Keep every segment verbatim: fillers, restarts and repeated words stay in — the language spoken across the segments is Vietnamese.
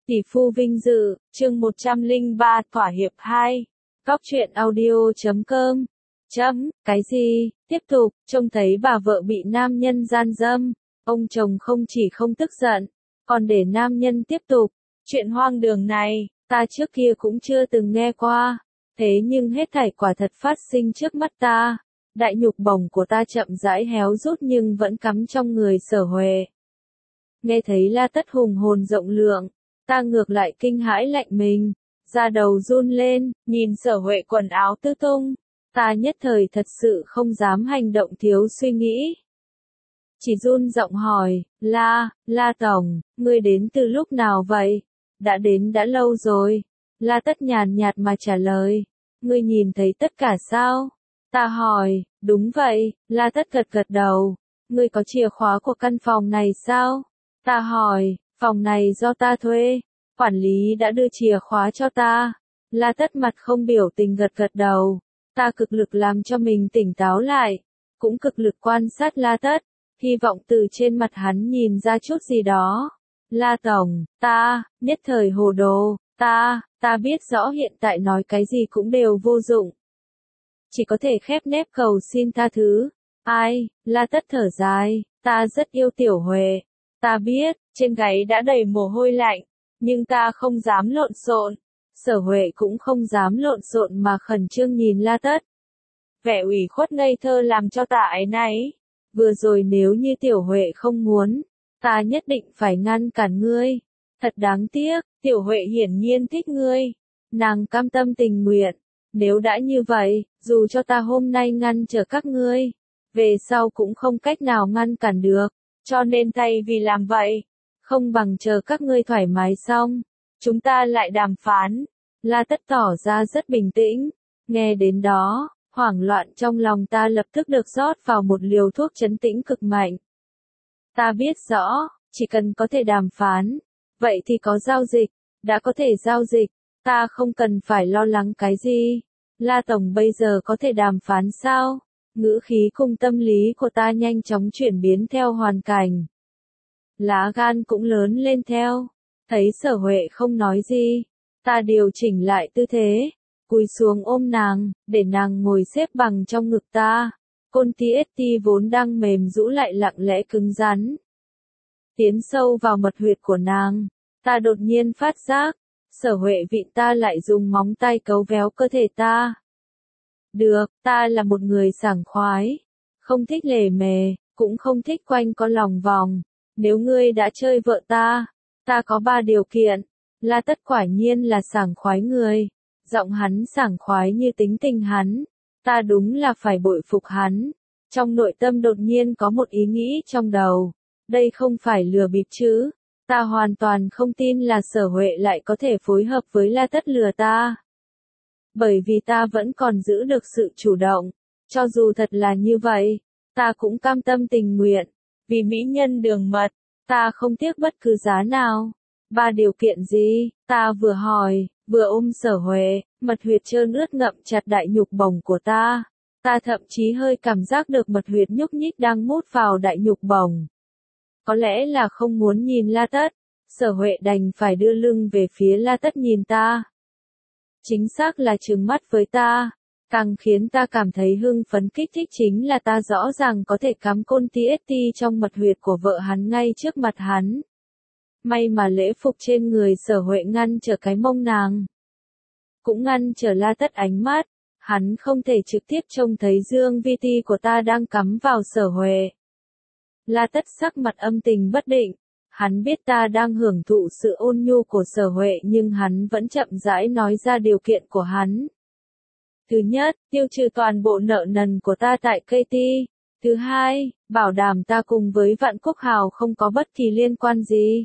Tỷ phu vinh dự, chương một trăm lẻ ba, thỏa hiệp hai. Góc truyện audio chấm com. Chấm, cái gì? Tiếp tục, trông thấy bà vợ bị nam nhân gian dâm, ông chồng không chỉ không tức giận, còn để nam nhân tiếp tục. Chuyện hoang đường này, ta trước kia cũng chưa từng nghe qua. Thế nhưng hết thảy quả thật phát sinh trước mắt ta. Đại nhục bổng của ta chậm rãi héo rút nhưng vẫn cắm trong người Sở Huệ. Nghe thấy La Tất hùng hồn rộng lượng, ta ngược lại kinh hãi lạnh mình, da đầu run lên, nhìn Sở Huệ quần áo tứ tung, ta nhất thời thật sự không dám hành động thiếu suy nghĩ. Chỉ run giọng hỏi, La, La Tổng, ngươi đến từ lúc nào vậy? Đã đến đã lâu rồi. La Tất nhàn nhạt mà trả lời, ngươi nhìn thấy tất cả sao? Ta hỏi, đúng vậy. La Tất gật gật đầu, ngươi có chìa khóa của căn phòng này sao? Ta hỏi, phòng này do ta thuê, quản lý đã đưa chìa khóa cho ta. La Tất mặt không biểu tình gật gật đầu, ta cực lực làm cho mình tỉnh táo lại, cũng cực lực quan sát La Tất, hy vọng từ trên mặt hắn nhìn ra chút gì đó. La Tổng, ta, nhất thời hồ đồ, ta, ta biết rõ hiện tại nói cái gì cũng đều vô dụng. Chỉ có thể khép nép cầu xin tha thứ. Ai, La Tất thở dài, ta rất yêu Tiểu Huệ. Ta biết, trên gáy đã đầy mồ hôi lạnh, nhưng ta không dám lộn xộn. Sở Huệ cũng không dám lộn xộn mà khẩn trương nhìn La Tất. Vẻ ủy khuất ngây thơ làm cho ta áy náy. Vừa rồi nếu như Tiểu Huệ không muốn, ta nhất định phải ngăn cản ngươi. Thật đáng tiếc, Tiểu Huệ hiển nhiên thích ngươi. Nàng cam tâm tình nguyện. Nếu đã như vậy, dù cho ta hôm nay ngăn trở các ngươi, về sau cũng không cách nào ngăn cản được. Cho nên thay vì làm vậy, không bằng chờ các ngươi thoải mái xong, chúng ta lại đàm phán. La Tất tỏ ra rất bình tĩnh, nghe đến đó, hoảng loạn trong lòng ta lập tức được rót vào một liều thuốc trấn tĩnh cực mạnh. Ta biết rõ, chỉ cần có thể đàm phán, vậy thì có giao dịch, đã có thể giao dịch, ta không cần phải lo lắng cái gì. La Tổng bây giờ có thể đàm phán sao? Ngữ khí cùng tâm lý của ta nhanh chóng chuyển biến theo hoàn cảnh. Lá gan cũng lớn lên theo. Thấy Sở Huệ không nói gì, ta điều chỉnh lại tư thế, cúi xuống ôm nàng, để nàng ngồi xếp bằng trong ngực ta. Côn ti ét ti vốn đang mềm rũ lại lặng lẽ cứng rắn. Tiến sâu vào mật huyệt của nàng, ta đột nhiên phát giác, Sở Huệ vịn ta lại dùng móng tay cấu véo cơ thể ta. Được, ta là một người sảng khoái, không thích lề mề, cũng không thích quanh co lòng vòng. Nếu ngươi đã chơi vợ ta, ta có ba điều kiện. La Tất quả nhiên là sảng khoái người, giọng hắn sảng khoái như tính tình hắn, ta đúng là phải bội phục hắn. Trong nội tâm đột nhiên có một ý nghĩ trong đầu, đây không phải lừa bịp chứ, ta hoàn toàn không tin là Sở Huệ lại có thể phối hợp với La Tất lừa ta. Bởi vì ta vẫn còn giữ được sự chủ động, cho dù thật là như vậy, ta cũng cam tâm tình nguyện, vì mỹ nhân đường mật, ta không tiếc bất cứ giá nào. Ba điều kiện gì? Ta vừa hỏi, vừa ôm Sở Huệ, mật huyệt trơn ướt ngậm chặt đại nhục bổng của ta. Ta thậm chí hơi cảm giác được mật huyệt nhúc nhích đang mút vào đại nhục bổng. Có lẽ là không muốn nhìn La Tất, Sở Huệ đành phải đưa lưng về phía La Tất nhìn ta. Chính xác là trừng mắt với ta, càng khiến ta cảm thấy hưng phấn kích thích chính là ta rõ ràng có thể cắm côn ti ét ti trong mật huyệt của vợ hắn ngay trước mặt hắn. May mà lễ phục trên người Sở Huệ ngăn trở cái mông nàng, cũng ngăn trở La Tất ánh mắt, hắn không thể trực tiếp trông thấy dương vi ti của ta đang cắm vào Sở Huệ. La Tất sắc mặt âm tình bất định. Hắn biết ta đang hưởng thụ sự ôn nhu của Sở Huệ nhưng hắn vẫn chậm rãi nói ra điều kiện của hắn. Thứ nhất, tiêu trừ toàn bộ nợ nần của ta tại ca tê. Thứ hai, bảo đảm ta cùng với Vạn Quốc Hào không có bất kỳ liên quan gì.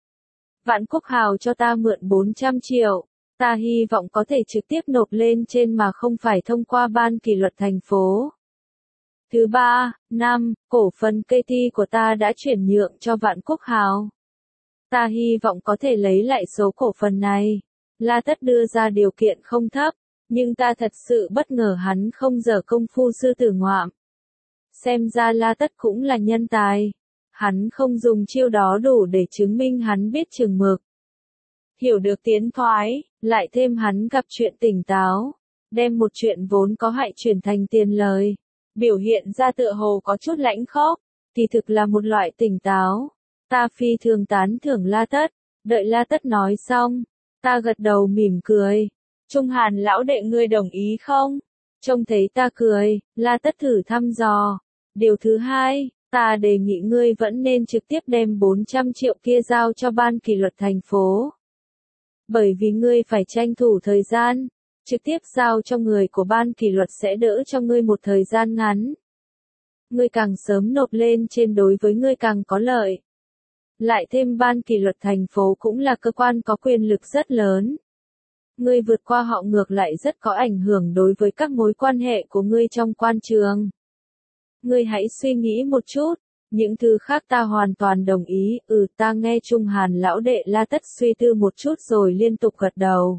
Vạn Quốc Hào cho ta mượn bốn trăm triệu, ta hy vọng có thể trực tiếp nộp lên trên mà không phải thông qua ban kỷ luật thành phố. Thứ ba, năm, cổ phần ca tê của ta đã chuyển nhượng cho Vạn Quốc Hào. Ta hy vọng có thể lấy lại số cổ phần này. La Tất đưa ra điều kiện không thấp, nhưng ta thật sự bất ngờ hắn không dở công phu sư tử ngoạm. Xem ra La Tất cũng là nhân tài. Hắn không dùng chiêu đó đủ để chứng minh hắn biết chừng mực. hiểu được tiến thoái, lại thêm hắn gặp chuyện tỉnh táo, đem một chuyện vốn có hại chuyển thành tiền lời, biểu hiện ra tựa hồ có chút lãnh khốc, thì thực là một loại tỉnh táo. Ta phi thường tán thưởng La Tất, đợi La Tất nói xong, ta gật đầu mỉm cười. Trung Hàn lão đệ ngươi đồng ý không? Trông thấy ta cười, La Tất thử thăm dò. Điều thứ hai, ta đề nghị ngươi vẫn nên trực tiếp đem bốn trăm triệu kia giao cho ban kỷ luật thành phố. Bởi vì ngươi phải tranh thủ thời gian, trực tiếp giao cho người của ban kỷ luật sẽ đỡ cho ngươi một thời gian ngắn. Ngươi càng sớm nộp lên trên đối với ngươi càng có lợi. Lại thêm ban kỷ luật thành phố cũng là cơ quan có quyền lực rất lớn. Ngươi vượt qua họ ngược lại rất có ảnh hưởng đối với các mối quan hệ của ngươi trong quan trường. Ngươi hãy suy nghĩ một chút, những thứ khác ta hoàn toàn đồng ý, ừ ta nghe Trung Hàn lão đệ La Tất suy tư một chút rồi liên tục gật đầu.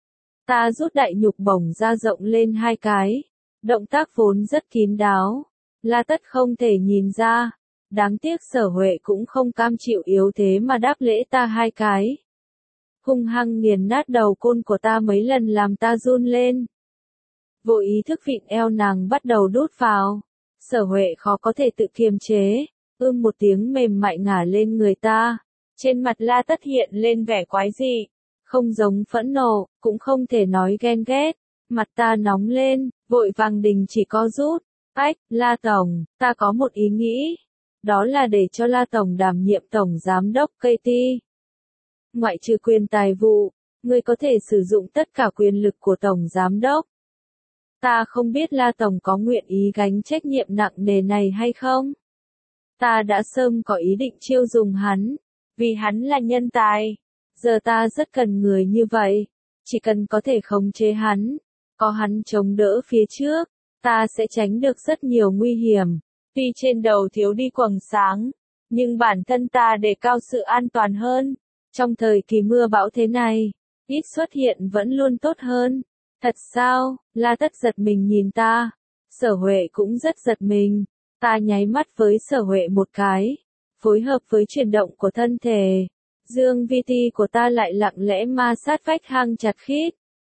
Ta rút đại nhục bổng ra rộng lên hai cái, động tác vốn rất kín đáo, La Tất không thể nhìn ra, đáng tiếc Sở Huệ cũng không cam chịu yếu thế mà đáp lễ ta hai cái. Hung hăng nghiền nát đầu côn của ta mấy lần làm ta run lên. Vô ý thức vịn eo nàng bắt đầu đút vào. Sở Huệ khó có thể tự kiềm chế, ưm một tiếng mềm mại ngả lên người ta. Trên mặt La Tất hiện lên vẻ quái dị, không giống phẫn nộ, cũng không thể nói ghen ghét. Mặt ta nóng lên, vội vàng đình chỉ co rút. Ách, La Tổng, ta có một ý nghĩ. Đó là để cho La Tổng đảm nhiệm Tổng Giám đốc ca tê. Ngoại trừ quyền tài vụ, ngươi có thể sử dụng tất cả quyền lực của Tổng Giám đốc. Ta không biết La Tổng có nguyện ý gánh trách nhiệm nặng nề này hay không? Ta đã sớm có ý định chiêu dùng hắn, vì hắn là nhân tài. Giờ ta rất cần người như vậy, chỉ cần có thể khống chế hắn, có hắn chống đỡ phía trước, ta sẽ tránh được rất nhiều nguy hiểm. Tuy trên đầu thiếu đi quầng sáng, nhưng bản thân ta đề cao sự an toàn hơn. Trong thời kỳ mưa bão thế này, ít xuất hiện vẫn luôn tốt hơn. Thật sao? La Tất giật mình nhìn ta. Sở Huệ cũng rất giật mình. Ta nháy mắt với Sở Huệ một cái, phối hợp với chuyển động của thân thể. Dương vi ti của ta lại lặng lẽ ma sát vách hang chặt khít.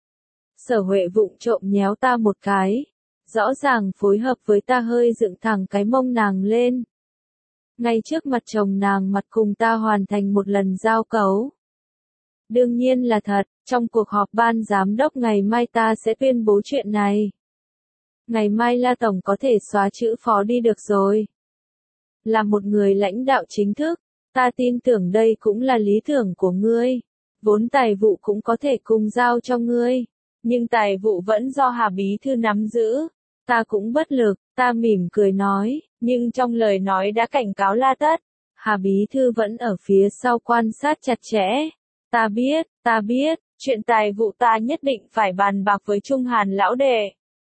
Sở Huệ vụng trộm nhéo ta một cái, rõ ràng phối hợp với ta hơi dựng thẳng cái mông nàng lên. Ngay trước mặt chồng nàng mặt cùng ta hoàn thành một lần giao cấu. Đương nhiên là thật, trong cuộc họp ban giám đốc ngày mai ta sẽ tuyên bố chuyện này. Ngày mai La Tổng có thể xóa chữ phó đi được rồi. Là một người lãnh đạo chính thức, ta tin tưởng đây cũng là lý tưởng của ngươi. Vốn tài vụ cũng có thể cùng giao cho ngươi, nhưng tài vụ vẫn do Hà Bí Thư nắm giữ. Ta cũng bất lực, ta mỉm cười nói, nhưng trong lời nói đã cảnh cáo La Tất. Hà Bí Thư vẫn ở phía sau quan sát chặt chẽ. Ta biết, ta biết, chuyện tài vụ ta nhất định phải bàn bạc với Trung Hàn lão đệ.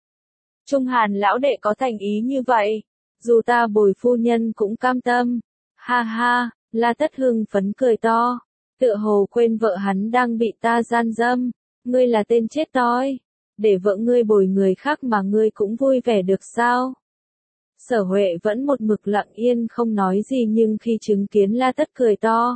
Trung Hàn lão đệ có thành ý như vậy, dù ta bồi phu nhân cũng cam tâm. Ha ha, La Tất hưng phấn cười to, tựa hồ quên vợ hắn đang bị ta gian dâm. Ngươi là tên chết toi, để vợ ngươi bồi người khác mà ngươi cũng vui vẻ được sao? Sở Huệ vẫn một mực lặng yên không nói gì, nhưng khi chứng kiến La Tất cười to,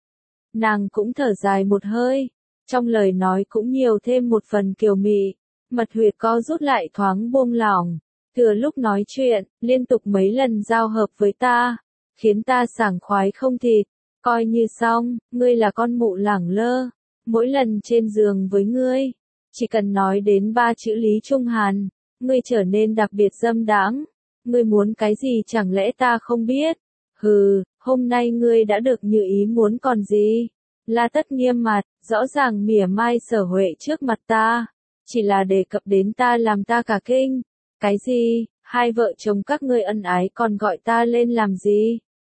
nàng cũng thở dài một hơi, trong lời nói cũng nhiều thêm một phần kiều mị, mật huyệt co rút lại thoáng buông lỏng. Thừa lúc nói chuyện, liên tục mấy lần giao hợp với ta, khiến ta sảng khoái không thịt. Coi như xong, ngươi là con mụ lẳng lơ. Mỗi lần trên giường với ngươi, chỉ cần nói đến ba chữ Lý Trung Hàn, ngươi trở nên đặc biệt dâm đãng. Ngươi muốn cái gì chẳng lẽ ta không biết? Hừ, hôm nay ngươi đã được như ý muốn còn gì? La Tất nghiêm mặt, rõ ràng mỉa mai Sở Huệ trước mặt ta, chỉ là đề cập đến ta làm ta cả kinh. Cái gì? Hai vợ chồng các ngươi ân ái còn gọi ta lên làm gì?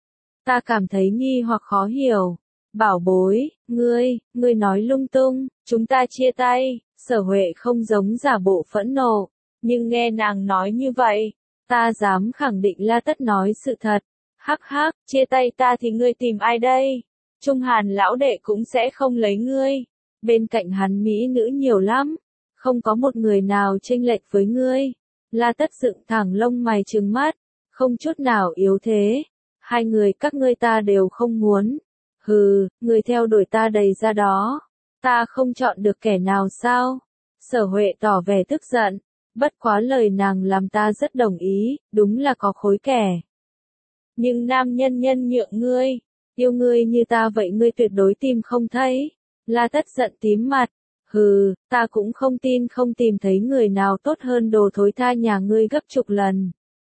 Ta cảm thấy nghi hoặc khó hiểu. Bảo bối, ngươi, ngươi nói lung tung, chúng ta chia tay. Sở Huệ không giống giả bộ phẫn nộ, nhưng nghe nàng nói như vậy, ta dám khẳng định La Tất nói sự thật. Hắc hắc, chia tay ta thì ngươi tìm ai đây? Trung Hàn lão đệ cũng sẽ không lấy ngươi. Bên cạnh hắn mỹ nữ nhiều lắm, không có một người nào chênh lệch với ngươi. La Tất dựng thẳng lông mày trừng mắt, không chút nào yếu thế. Hai người các ngươi ta đều không muốn. Hừ, người theo đuổi ta đầy ra đó. Ta không chọn được kẻ nào sao? Sở Huệ tỏ vẻ tức giận, bất quá lời nàng làm ta rất đồng ý, đúng là có khối kẻ. Nhưng nam nhân nhân nhượng ngươi, yêu ngươi như ta vậy ngươi tuyệt đối tìm không thấy. La Tất giận tím mặt, hừ, ta cũng không tin không tìm thấy người nào tốt hơn đồ thối tha nhà ngươi gấp chục lần.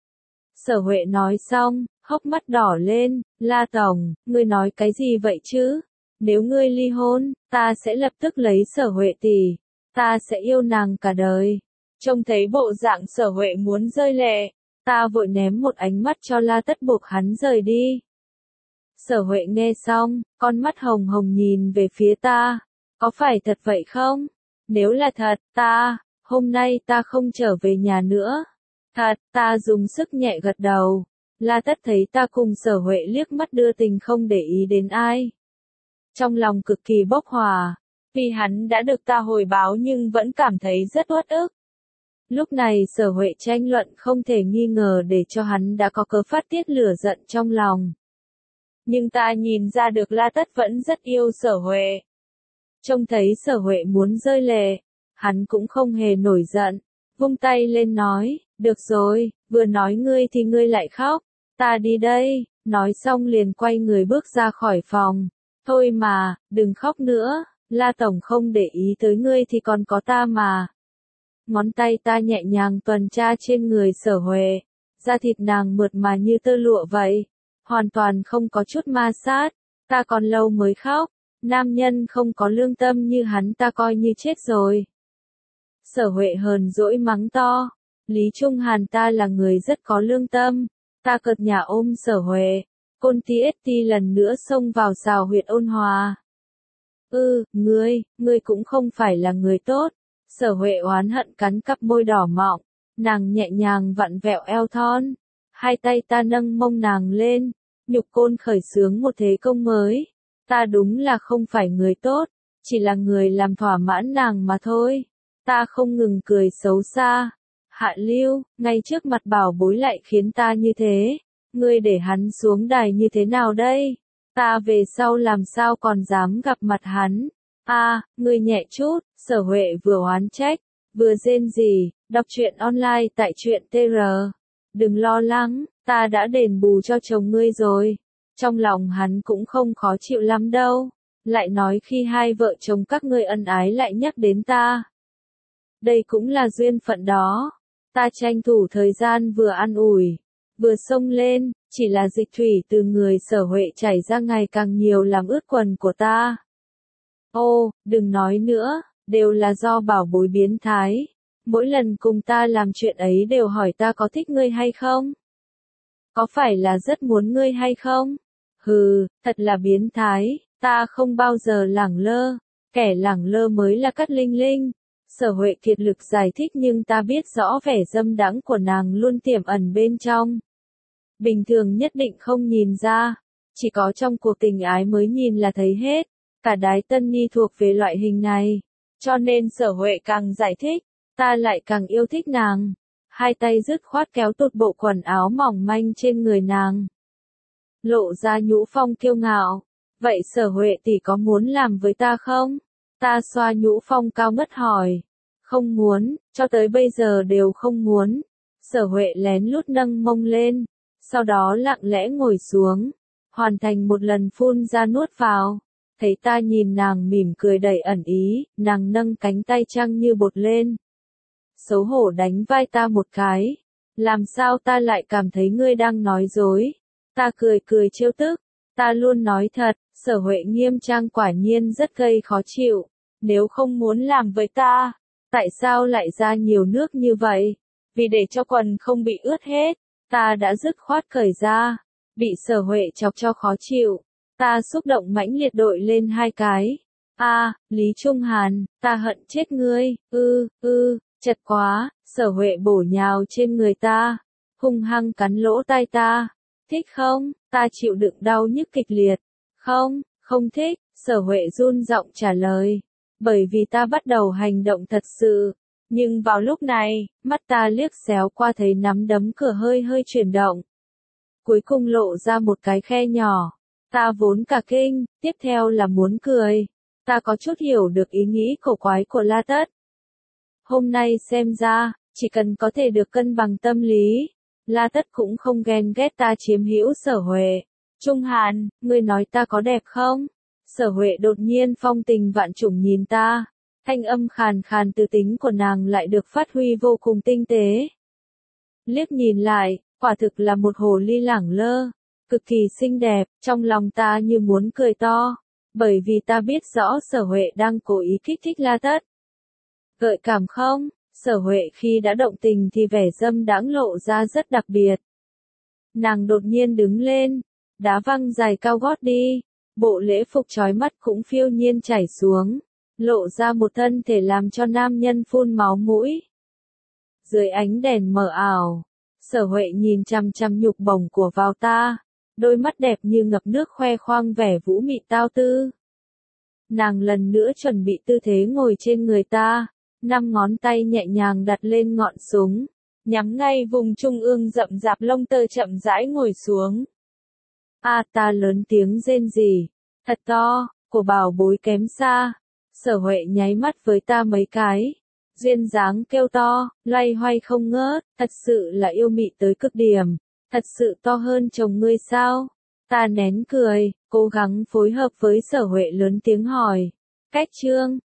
Sở Huệ nói xong, hốc mắt đỏ lên, La Tổng, ngươi nói cái gì vậy chứ? Nếu ngươi ly hôn, ta sẽ lập tức lấy Sở Huệ tỷ, ta sẽ yêu nàng cả đời. Trông thấy bộ dạng Sở Huệ muốn rơi lệ, ta vội ném một ánh mắt cho La Tất buộc hắn rời đi. Sở Huệ nghe xong, con mắt hồng hồng nhìn về phía ta, có phải thật vậy không? Nếu là thật, ta, hôm nay ta không trở về nhà nữa. Thật, ta dùng sức nhẹ gật đầu. La Tất thấy ta cùng Sở Huệ liếc mắt đưa tình không để ý đến ai. Trong lòng cực kỳ bốc hỏa, vì hắn đã được ta hồi báo nhưng vẫn cảm thấy rất uất ức. Lúc này Sở Huệ tranh luận không thể nghi ngờ để cho hắn đã có cớ phát tiết lửa giận trong lòng. Nhưng ta nhìn ra được La Tất vẫn rất yêu Sở Huệ. Trông thấy Sở Huệ muốn rơi lệ, hắn cũng không hề nổi giận, vung tay lên nói, được rồi, vừa nói ngươi thì ngươi lại khóc, ta đi đây, nói xong liền quay người bước ra khỏi phòng. Thôi mà, đừng khóc nữa, La Tổng không để ý tới ngươi thì còn có ta mà. Ngón tay ta nhẹ nhàng tuần tra trên người Sở Huệ, da thịt nàng mượt mà như tơ lụa vậy, hoàn toàn không có chút ma sát, ta còn lâu mới khóc, nam nhân không có lương tâm như hắn ta coi như chết rồi. Sở Huệ hờn dỗi mắng to, Lý Trung Hàn ta là người rất có lương tâm, ta cợt nhả ôm Sở Huệ, Côn Ti ét ti lần nữa xông vào xào huyệt ôn hòa. Ừ, ngươi, ngươi cũng không phải là người tốt. Sở Huệ oán hận cắn cặp môi đỏ mọng, nàng nhẹ nhàng vặn vẹo eo thon, hai tay ta nâng mông nàng lên, nhục côn khởi xướng một thế công mới. Ta đúng là không phải người tốt, chỉ là người làm thỏa mãn nàng mà thôi. Ta không ngừng cười xấu xa. Hạ Lưu, ngay trước mặt bảo bối lại khiến ta như thế. Ngươi để hắn xuống đài như thế nào đây? Ta về sau làm sao còn dám gặp mặt hắn? A, à, ngươi nhẹ chút, Sở Huệ vừa oán trách, vừa rên rỉ, đọc truyện online tại truyện tê rờ. Đừng lo lắng, ta đã đền bù cho chồng ngươi rồi. Trong lòng hắn cũng không khó chịu lắm đâu. Lại nói khi hai vợ chồng các ngươi ân ái lại nhắc đến ta. Đây cũng là duyên phận đó. Ta tranh thủ thời gian vừa ăn ủi, vừa xông lên, chỉ là dịch thủy từ người Sở Huệ chảy ra ngày càng nhiều làm ướt quần của ta. Ô, đừng nói nữa, đều là do bảo bối biến thái. Mỗi lần cùng ta làm chuyện ấy đều hỏi ta có thích ngươi hay không? Có phải là rất muốn ngươi hay không? Hừ, thật là biến thái, ta không bao giờ lẳng lơ, kẻ lẳng lơ mới là Cát Linh Linh. Sở Huệ kiệt lực giải thích nhưng ta biết rõ vẻ dâm đãng của nàng luôn tiềm ẩn bên trong. Bình thường nhất định không nhìn ra, chỉ có trong cuộc tình ái mới nhìn là thấy hết. Cả Đái Tân Ni thuộc về loại hình này, cho nên Sở Huệ càng giải thích, ta lại càng yêu thích nàng. Hai tay dứt khoát kéo tụt bộ quần áo mỏng manh trên người nàng, lộ ra nhũ phong kiêu ngạo. Vậy Sở Huệ tỷ có muốn làm với ta không? Ta xoa nhũ phong cao ngất hỏi. Không muốn, cho tới bây giờ đều không muốn. Sở Huệ lén lút nâng mông lên, sau đó lặng lẽ ngồi xuống, hoàn thành một lần phun ra nuốt vào. Thấy ta nhìn nàng mỉm cười đầy ẩn ý, nàng nâng cánh tay trăng như bột lên. Xấu hổ đánh vai ta một cái. Làm sao ta lại cảm thấy ngươi đang nói dối? Ta cười cười trêu tức. Ta luôn nói thật, Sở Huệ nghiêm trang quả nhiên rất gây khó chịu. Nếu không muốn làm với ta, tại sao lại ra nhiều nước như vậy? Vì để cho quần không bị ướt hết, ta đã dứt khoát cởi ra. Bị Sở Huệ chọc cho khó chịu. Ta xúc động mãnh liệt đội lên hai cái. A, à, Lý Trung Hàn, ta hận chết ngươi, ư, ư, chật quá, Sở Huệ bổ nhào trên người ta, hung hăng cắn lỗ tai ta. Thích không? Ta chịu đựng đau nhức kịch liệt. Không, không thích, Sở Huệ run giọng trả lời. Bởi vì ta bắt đầu hành động thật sự. Nhưng vào lúc này, mắt ta liếc xéo qua thấy nắm đấm cửa hơi hơi chuyển động. Cuối cùng lộ ra một cái khe nhỏ. Ta vốn cả kinh, tiếp theo là muốn cười. Ta có chút hiểu được ý nghĩ cổ quái của La Tất. Hôm nay xem ra, chỉ cần có thể được cân bằng tâm lý, La Tất cũng không ghen ghét ta chiếm hữu Sở Huệ. Trung Hàn, ngươi nói ta có đẹp không? Sở Huệ đột nhiên phong tình vạn trùng nhìn ta, thanh âm khàn khàn từ tính của nàng lại được phát huy vô cùng tinh tế. Liếc nhìn lại, quả thực là một hồ ly lẳng lơ, cực kỳ xinh đẹp, trong lòng ta như muốn cười to, bởi vì ta biết rõ Sở Huệ đang cố ý kích thích La Tất. Gợi cảm không? Sở Huệ khi đã động tình thì vẻ dâm đãng lộ ra rất đặc biệt. Nàng đột nhiên đứng lên, đá văng giày cao gót đi, bộ lễ phục trói mắt cũng phiêu nhiên chảy xuống, lộ ra một thân thể làm cho nam nhân phun máu mũi. Dưới ánh đèn mờ ảo, Sở Huệ nhìn chằm chằm nhục bổng của vào ta, đôi mắt đẹp như ngập nước khoe khoang vẻ vũ mị tao tư. Nàng lần nữa chuẩn bị tư thế ngồi trên người ta, năm ngón tay nhẹ nhàng đặt lên ngọn súng, nhắm ngay vùng trung ương rậm rạp lông tơ chậm rãi ngồi xuống. A ta lớn tiếng rên rỉ, thật to, của bảo bối kém xa. Sở Huệ nháy mắt với ta mấy cái, duyên dáng kêu to, loay hoay không ngớt, thật sự là yêu mị tới cực điểm, thật sự to hơn chồng ngươi sao? Ta nén cười, cố gắng phối hợp với Sở Huệ lớn tiếng hỏi, cách trương,